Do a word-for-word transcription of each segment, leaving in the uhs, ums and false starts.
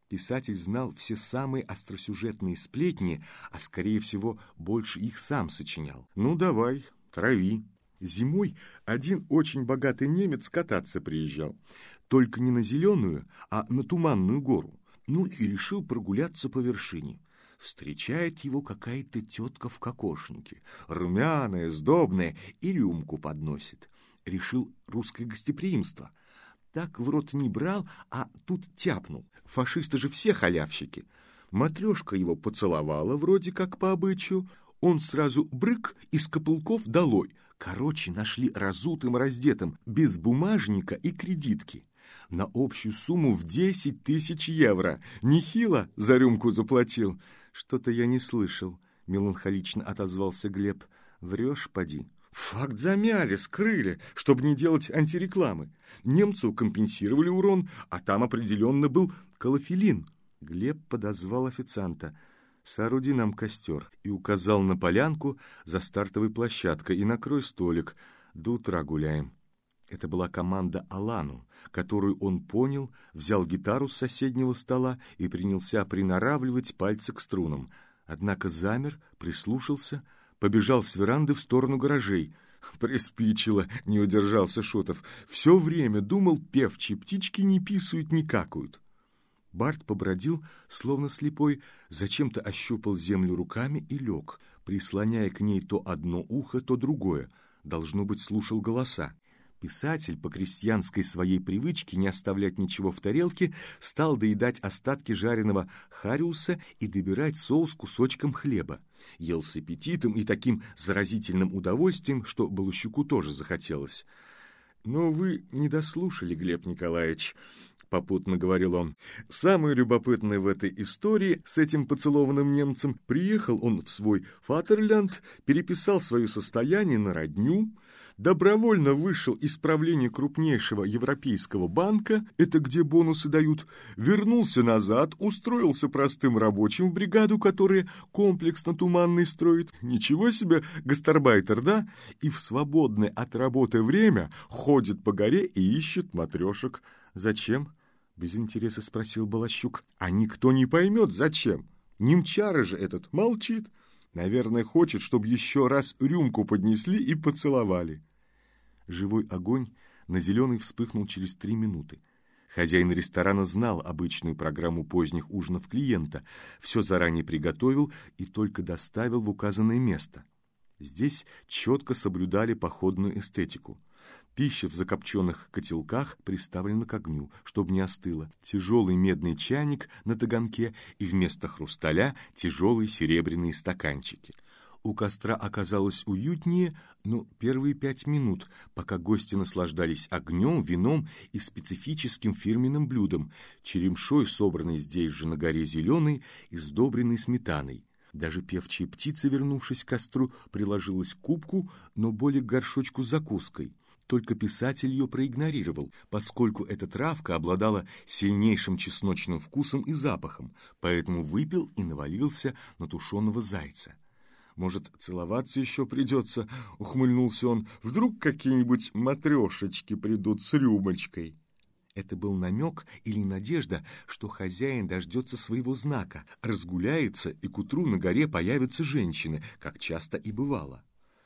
Писатель знал все самые остросюжетные сплетни, а, скорее всего, больше их сам сочинял. «Ну, давай, трави». Зимой один очень богатый немец кататься приезжал. Только не на Зеленую, а на Туманную гору. Ну и решил прогуляться по вершине. Встречает его какая-то тетка в кокошнике, румяная, сдобная, и рюмку подносит. Решил русское гостеприимство. Так в рот не брал, а тут тяпнул. Фашисты же все халявщики. Матрешка его поцеловала вроде как по обычаю. Он сразу брык из копылков долой. Короче, нашли разутым, раздетым, без бумажника и кредитки. На общую сумму в десять тысяч евро. Нехило за рюмку заплатил. Что-то я не слышал, меланхолично отозвался Глеб. Врешь, поди. Факт замяли, скрыли, чтобы не делать антирекламы. Немцу компенсировали урон, а там определенно был клофелин. Глеб подозвал официанта. «Сооруди нам костер», и указал на полянку за стартовой площадкой, и накрой столик. До утра гуляем. Это была команда Алану, которую он понял, взял гитару с соседнего стола и принялся приноравливать пальцы к струнам. Однако замер, прислушался, побежал с веранды в сторону гаражей. Приспичило, не удержался Шутов. Все время думал, певчие птички не писают, не какают. Барт побродил, словно слепой, зачем-то ощупал землю руками и лег, прислоняя к ней то одно ухо, то другое. Должно быть, слушал голоса. Писатель, по крестьянской своей привычке не оставлять ничего в тарелке, стал доедать остатки жареного хариуса и добирать соус кусочком хлеба. Ел с аппетитом и таким заразительным удовольствием, что Балущуку тоже захотелось. «Но вы не дослушали, Глеб Николаевич», — попутно говорил он. «Самое любопытное в этой истории с этим поцелованным немцем, приехал он в свой Фатерлянд, переписал свое состояние на родню, добровольно вышел из правления крупнейшего европейского банка, это где бонусы дают, вернулся назад, устроился простым рабочим в бригаду, которая комплексно Туманный строит. Ничего себе, гастарбайтер, да? И в свободное от работы время ходит по горе и ищет матрешек. Зачем?» — без интереса спросил Балащук. «А никто не поймет, зачем. Немчара же этот молчит. Наверное, хочет, чтобы еще раз рюмку поднесли и поцеловали». Живой огонь на Зеленой вспыхнул через три минуты. Хозяин ресторана знал обычную программу поздних ужинов клиента, все заранее приготовил и только доставил в указанное место. Здесь четко соблюдали походную эстетику. Пища в закопченных котелках приставлена к огню, чтобы не остыла. Тяжелый медный чайник на таганке и вместо хрусталя тяжелые серебряные стаканчики. У костра оказалось уютнее, но первые пять минут, пока гости наслаждались огнем, вином и специфическим фирменным блюдом, черемшой, собранной здесь же на горе Зеленой и сдобренной сметаной. Даже певчая птица, вернувшись к костру, приложилась к кубку, но более к горшочку с закуской. Только писатель ее проигнорировал, поскольку эта травка обладала сильнейшим чесночным вкусом и запахом, поэтому выпил и навалился на тушеного зайца. «Может, целоваться еще придется?» — ухмыльнулся он. «Вдруг какие-нибудь матрешечки придут с рюмочкой?» Это был намек или надежда, что хозяин дождется своего знака, разгуляется, и к утру на горе появятся женщины, как часто и бывало.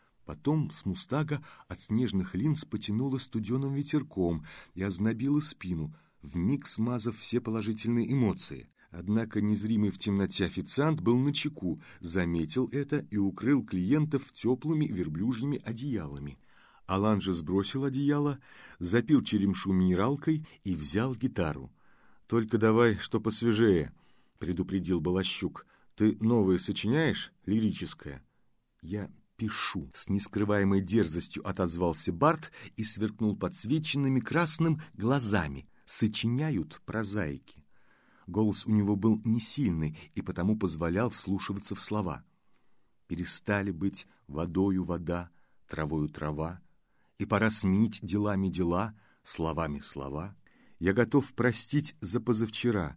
Потом с мустага от снежных линз потянуло студеным ветерком и ознобило спину, вмиг смазав все положительные эмоции. Однако незримый в темноте официант был начеку, заметил это и укрыл клиентов теплыми верблюжьими одеялами. Алан же сбросил одеяло, запил черемшу минералкой и взял гитару. «Только давай, что посвежее», — предупредил Балащук. «Ты новое сочиняешь, лирическое?» «Я пишу», — с нескрываемой дерзостью отозвался Барт и сверкнул подсвеченными красным глазами. «Сочиняют прозаики». Голос у него был не сильный и потому позволял вслушиваться в слова. «Перестали быть водою вода, травою трава, и пора сменить делами дела, словами слова. Я готов простить за позавчера,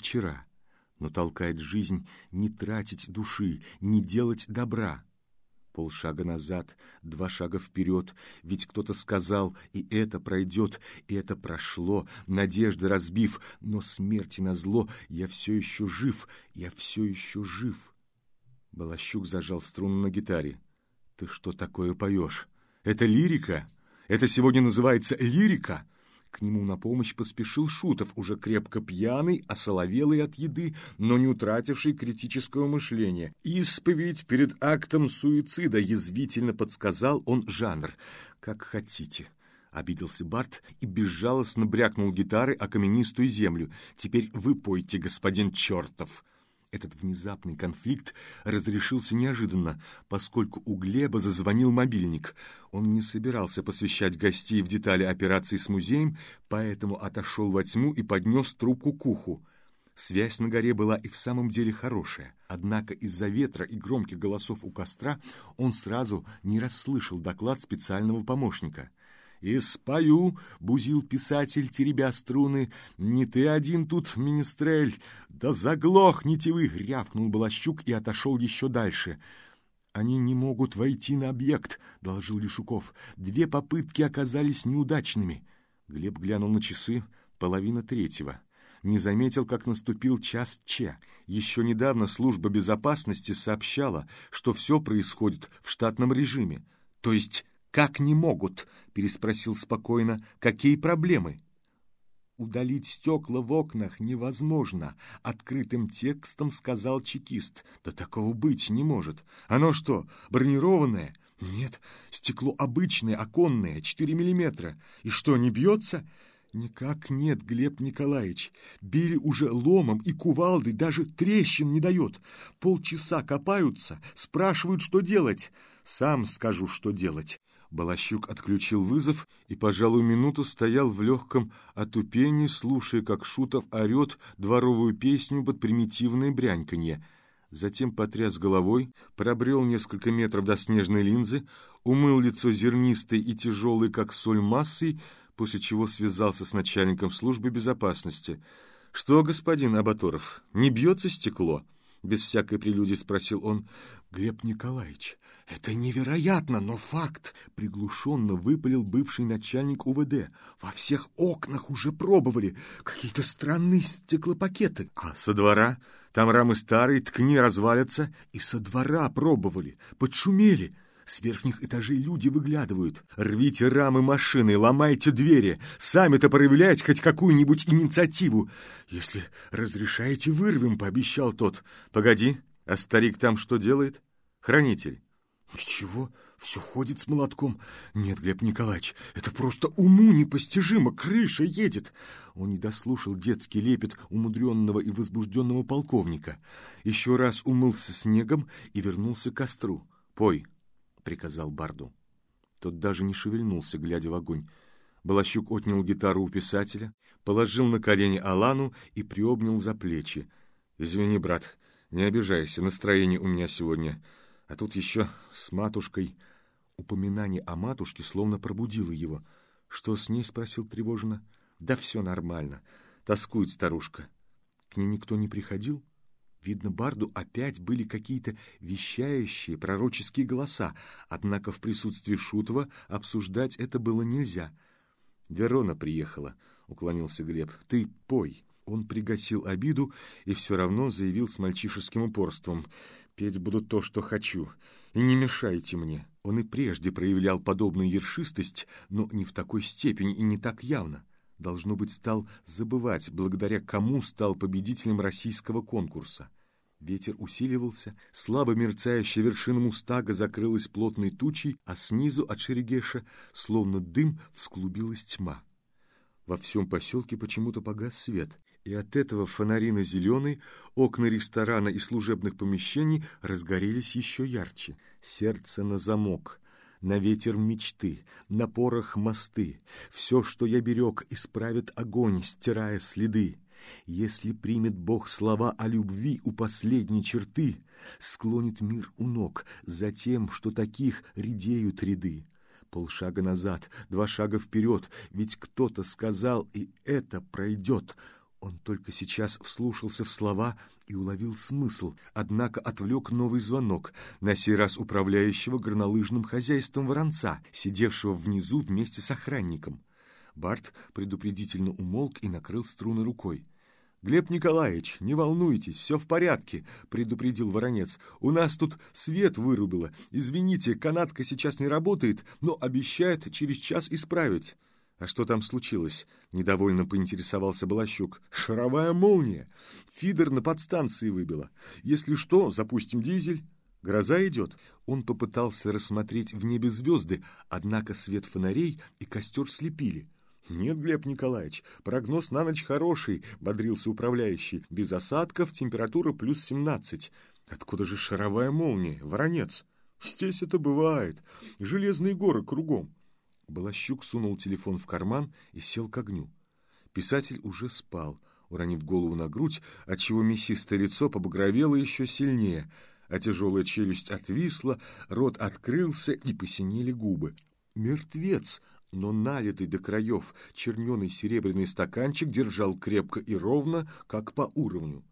позапозавчера, но толкает жизнь не тратить души, не делать добра. Полшага назад, два шага вперед, ведь кто-то сказал, и это пройдет, и это прошло, надежды разбив, но смерти назло, я все еще жив, я все еще жив. Балащук зажал струну на гитаре. Ты что такое поешь? Это лирика? Это сегодня называется лирика? К нему на помощь поспешил Шутов, уже крепко пьяный, осоловелый от еды, но не утративший критического мышления. «Исповедь перед актом суицида», — язвительно подсказал он жанр. «Как хотите», — обиделся Барт и безжалостно брякнул гитары о каменистую землю. «Теперь вы пойте, господин чертов». Этот внезапный конфликт разрешился неожиданно, поскольку у Глеба зазвонил мобильник. Он не собирался посвящать гостей в детали операции с музеем, поэтому отошел во тьму и поднес трубку к уху. Связь на горе была и в самом деле хорошая, однако из-за ветра и громких голосов у костра он сразу не расслышал доклад специального помощника. «И спою», — бузил писатель, теребя струны, — «не ты один тут, министрель, да заглохните вы», — рявкнул Балащук и отошел еще дальше. «Они не могут войти на объект», — доложил Лешуков. «Две попытки оказались неудачными». Глеб глянул на часы, половина третьего. Не заметил, как наступил час Че. Еще недавно служба безопасности сообщала, что все происходит в штатном режиме. То есть... «Как не могут?» — переспросил спокойно. «Какие проблемы?» «Удалить стекла в окнах невозможно», — открытым текстом сказал чекист. «Да такого быть не может. Оно что, бронированное?» «Нет, стекло обычное, оконное, четыре миллиметра. И что, не бьется?» «Никак нет, Глеб Николаевич. Били уже ломом и кувалдой, даже трещин не дает. Полчаса копаются, спрашивают, что делать. Сам скажу, что делать». Балащук отключил вызов и, пожалуй, минуту стоял в легком отупении, слушая, как Шутов орет дворовую песню под примитивное бряньканье. Затем потряс головой, пробрел несколько метров до снежной линзы, умыл лицо зернистой и тяжелой, как соль, массой, после чего связался с начальником службы безопасности. «Что, господин Абаторов, не бьется стекло?» Без всякой прелюдии спросил он. «Глеб Николаевич, это невероятно, но факт!» Приглушенно выпалил бывший начальник УВД. «Во всех окнах уже пробовали. Какие-то странные стеклопакеты. А со двора? Там рамы старые, ткни развалятся. И со двора пробовали. Подшумели. С верхних этажей люди выглядывают. Рвите рамы машины, ломайте двери. Сами-то проявляйте хоть какую-нибудь инициативу. Если разрешаете, вырвем, пообещал тот. Погоди, а старик там что делает? Хранитель. Ничего, все ходит с молотком. Нет, Глеб Николаевич, это просто уму непостижимо. Крыша едет. Он не дослушал детский лепет умудренного и возбужденного полковника. Еще раз умылся снегом и вернулся к костру. Пой. — приказал Барду. Тот даже не шевельнулся, глядя в огонь. Балащук отнял гитару у писателя, положил на колени Алану и приобнял за плечи. «Извини, брат, не обижайся, настроение у меня сегодня. А тут еще с матушкой...» Упоминание о матушке словно пробудило его. «Что с ней?» — спросил тревожно. «Да все нормально. Тоскует старушка». «К ней никто не приходил?» Видно, Барду опять были какие-то вещающие пророческие голоса, однако в присутствии Шутова обсуждать это было нельзя. «Верона приехала», — уклонился Глеб. «Ты пой». Он пригасил обиду и все равно заявил с мальчишеским упорством. «Петь буду то, что хочу, и не мешайте мне». Он и прежде проявлял подобную ершистость, но не в такой степени и не так явно. Должно быть, стал забывать, благодаря кому стал победителем российского конкурса. Ветер усиливался, слабо мерцающая вершина Мустага закрылась плотной тучей, а снизу от Шерегеша, словно дым, всклубилась тьма. Во всем поселке почему-то погас свет, и от этого фонари на зеленой, окна ресторана и служебных помещений разгорелись еще ярче. Сердце на замок. На ветер мечты, на порох мосты. Все, что я берег, исправит огонь, стирая следы. Если примет Бог слова о любви у последней черты, склонит мир у ног за тем, что таких редеют ряды. Полшага назад, два шага вперед, ведь кто-то сказал, и это пройдет. Он только сейчас вслушался в слова и уловил смысл, однако отвлек новый звонок, на сей раз управляющего горнолыжным хозяйством Воронца, сидевшего внизу вместе с охранником. Барт предупредительно умолк и накрыл струны рукой. «Глеб Николаевич, не волнуйтесь, все в порядке», — предупредил Воронец. «У нас тут свет вырубило. Извините, канатка сейчас не работает, но обещает через час исправить». «А что там случилось?» — недовольно поинтересовался Балащук. «Шаровая молния. Фидер на подстанции выбила. Если что, запустим дизель. Гроза идет». Он попытался рассмотреть в небе звезды, однако свет фонарей и костер слепили. «Нет, Глеб Николаевич, прогноз на ночь хороший», — бодрился управляющий. «Без осадков, температура плюс семнадцать». «Откуда же шаровая молния, Воронец?» «Здесь это бывает. Железные горы кругом». Балащук сунул телефон в карман и сел к огню. Писатель уже спал, уронив голову на грудь, отчего мясистое лицо побагровело еще сильнее, а тяжелая челюсть отвисла, рот открылся и посинели губы. Мертвец, но налитый до краев черненый серебряный стаканчик держал крепко и ровно, как по уровню.